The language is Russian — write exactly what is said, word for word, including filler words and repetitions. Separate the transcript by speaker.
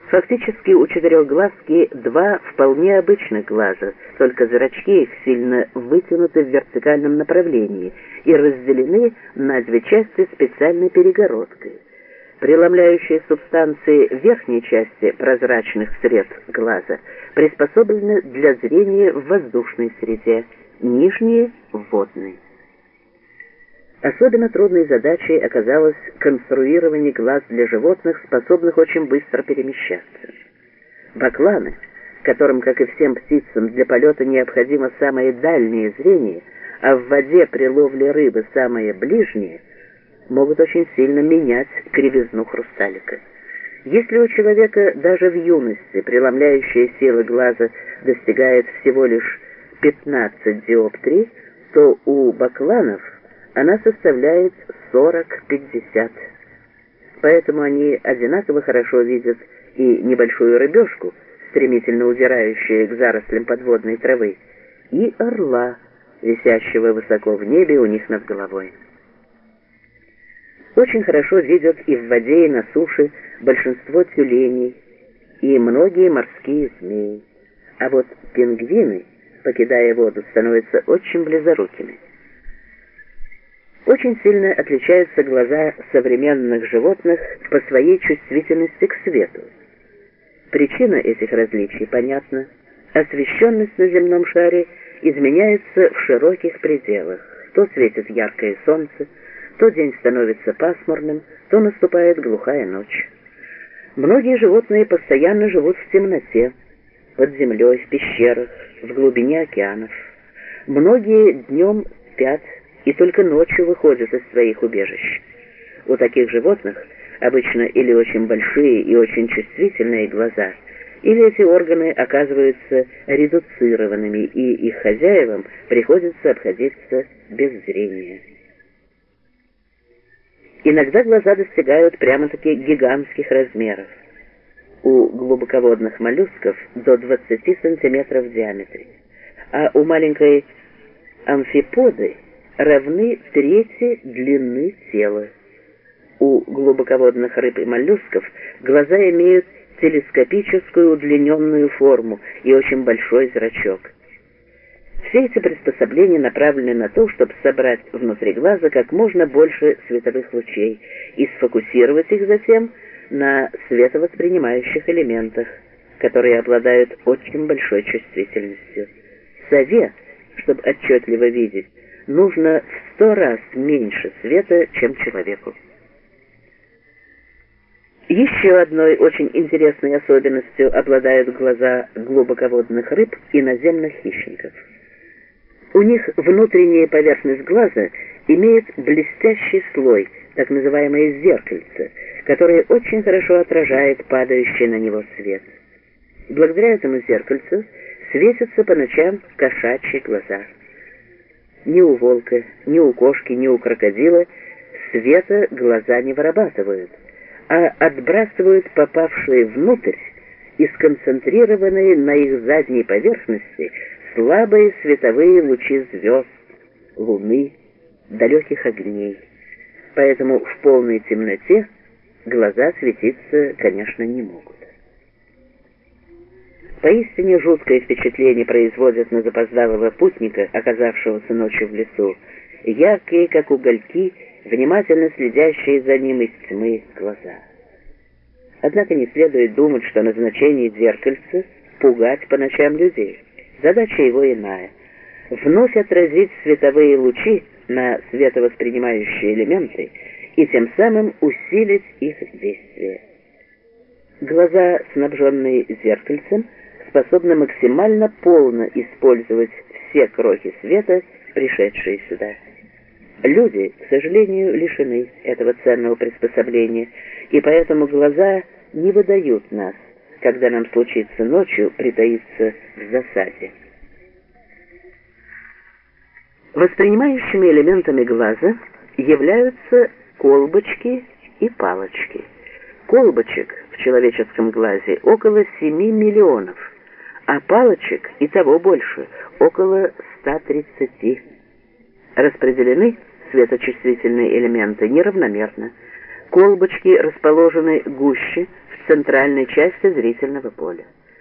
Speaker 1: Фактически у четырехглазки два вполне обычных глаза, только зрачки их сильно вытянуты в вертикальном направлении и разделены на две части специальной перегородкой. Преломляющие субстанции верхней части прозрачных сред глаза приспособлены для зрения в воздушной среде, нижние — в водной. Особенно трудной задачей оказалось конструирование глаз для животных, способных очень быстро перемещаться. Бакланы, которым, как и всем птицам, для полета необходимо самое дальнее зрение, а в воде при ловле рыбы самое ближнее, могут очень сильно менять кривизну хрусталика. Если у человека даже в юности преломляющая сила глаза достигает всего лишь пятнадцать диоптрий, то у бакланов она составляет сорок-пятьдесят. Поэтому они одинаково хорошо видят и небольшую рыбешку, стремительно удирающую к зарослям подводной травы, и орла, висящего высоко в небе у них над головой. Очень хорошо видят и в воде, и на суше большинство тюленей и многие морские змеи. А вот пингвины, покидая воду, становятся очень близорукими. Очень сильно отличаются глаза современных животных по своей чувствительности к свету. Причина этих различий понятна. Освещенность на земном шаре изменяется в широких пределах. То светит яркое солнце, то день становится пасмурным, то наступает глухая ночь. Многие животные постоянно живут в темноте, под землей, в пещерах, в глубине океанов. Многие днем спят и только ночью выходят из своих убежищ. У таких животных обычно или очень большие и очень чувствительные глаза, или эти органы оказываются редуцированными, и их хозяевам приходится обходиться без зрения. Иногда глаза достигают прямо-таки гигантских размеров. У глубоководных моллюсков до двадцати сантиметров в диаметре, а у маленькой амфиподы равны трети длины тела. У глубоководных рыб и моллюсков глаза имеют телескопическую удлиненную форму и очень большой зрачок. Все эти приспособления направлены на то, чтобы собрать внутри глаза как можно больше световых лучей и сфокусировать их затем на световоспринимающих элементах, которые обладают очень большой чувствительностью. Сове, чтобы отчетливо видеть, нужно в сто раз меньше света, чем человеку. Еще одной очень интересной особенностью обладают глаза глубоководных рыб и наземных хищников. У них внутренняя поверхность глаза имеет блестящий слой, так называемое зеркальце, которое очень хорошо отражает падающий на него свет. Благодаря этому зеркальцу светятся по ночам кошачьи глаза. Ни у волка, ни у кошки, ни у крокодила света глаза не вырабатывают, а отбрасывают попавшие внутрь и сконцентрированные на их задней поверхности слабые световые лучи звезд, луны, далеких огней. Поэтому в полной темноте глаза светиться, конечно, не могут. Поистине жуткое впечатление производят на запоздалого путника, оказавшегося ночью в лесу, яркие, как угольки, внимательно следящие за ним из тьмы глаза. Однако не следует думать, что назначение зеркальца — пугать по ночам людей. Задача его иная — вновь отразить световые лучи на световоспринимающие элементы и тем самым усилить их действие. Глаза, снабженные зеркальцем, способны максимально полно использовать все крохи света, пришедшие сюда. Люди, к сожалению, лишены этого ценного приспособления, и поэтому глаза не выдают нас, когда нам случится ночью притаиться в засаде. Воспринимающими элементами глаза являются колбочки и палочки. Колбочек в человеческом глазе около семи миллионов, а палочек и того больше, около ста тридцати. Распределены светочувствительные элементы неравномерно. Колбочки расположены гуще, в центральной части зрительного поля.